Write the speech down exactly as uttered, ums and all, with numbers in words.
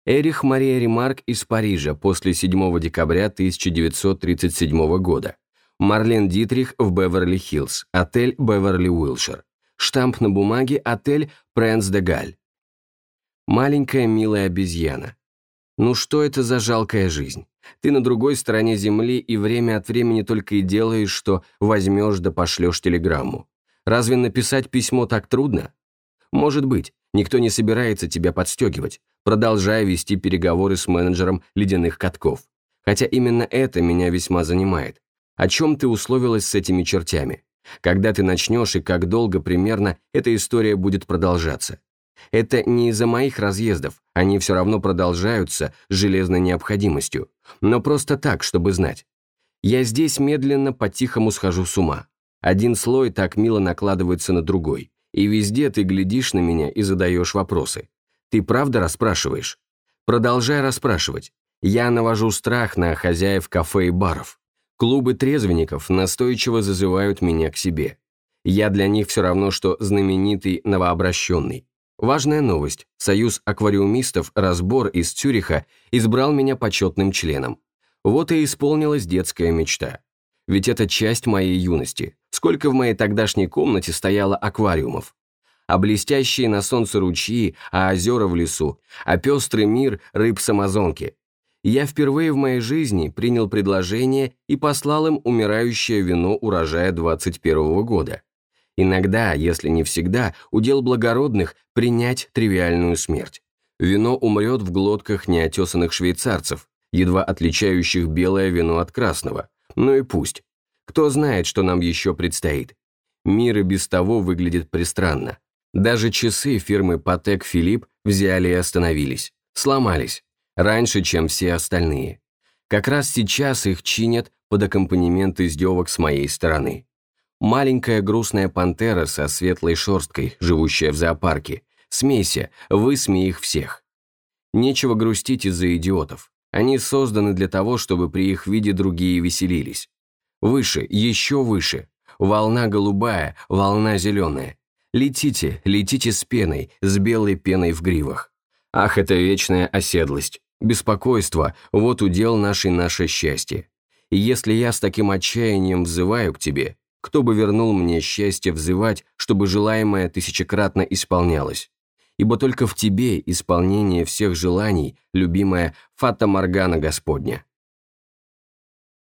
Эрих Мария Ремарк из Парижа после седьмого декабря тысяча девятьсот тридцать седьмого года. Марлен Дитрих в Беверли-Хиллз, отель Беверли-Уилшир. Штамп на бумаге отель Пренс де Галь. Маленькая милая обезьяна. Ну что это за жалкая жизнь? Ты на другой стороне земли и время от времени только и делаешь, что возьмешь да пошлешь телеграмму. Разве написать письмо так трудно? Может быть, никто не собирается тебя подстегивать, продолжая вести переговоры с менеджером ледяных катков. Хотя именно это меня весьма занимает. О чем ты условилась с этими чертями? Когда ты начнешь и как долго примерно эта история будет продолжаться? Это не из-за моих разъездов, они все равно продолжаются с железной необходимостью, но просто так, чтобы знать. Я здесь медленно по-тихому схожу с ума. Один слой так мило накладывается на другой, и везде ты глядишь на меня и задаешь вопросы. Ты правда расспрашиваешь? Продолжай расспрашивать. Я навожу страх на хозяев кафе и баров. Клубы трезвенников настойчиво зазывают меня к себе. Я для них все равно, что знаменитый новообращенный. Важная новость. Союз аквариумистов «Разбор» из Цюриха избрал меня почетным членом. Вот и исполнилась детская мечта. Ведь это часть моей юности. Сколько в моей тогдашней комнате стояло аквариумов. А блестящие на солнце ручьи, а озера в лесу, а пестрый мир рыб с Амазонки. Я впервые в моей жизни принял предложение и послал им умирающее вино урожая двадцать первого года. Иногда, если не всегда, удел благородных принять тривиальную смерть. Вино умрет в глотках неотесанных швейцарцев, едва отличающих белое вино от красного. Ну и пусть. Кто знает, что нам еще предстоит. Мир и без того выглядит пристранно. Даже часы фирмы Patek Philippe взяли и остановились. Сломались. Раньше, чем все остальные. Как раз сейчас их чинят под аккомпанемент издевок с моей стороны. Маленькая грустная пантера со светлой шерсткой, живущая в зоопарке. Смейся, высмей их всех. Нечего грустить из-за идиотов. Они созданы для того, чтобы при их виде другие веселились. Выше, еще выше. Волна голубая, волна зеленая. Летите, летите с пеной, с белой пеной в гривах. Ах, это вечная оседлость. Беспокойство – вот удел наше наше счастье. И если я с таким отчаянием взываю к тебе, кто бы вернул мне счастье взывать, чтобы желаемое тысячекратно исполнялось? Ибо только в тебе исполнение всех желаний, любимая Фата Моргана Господня.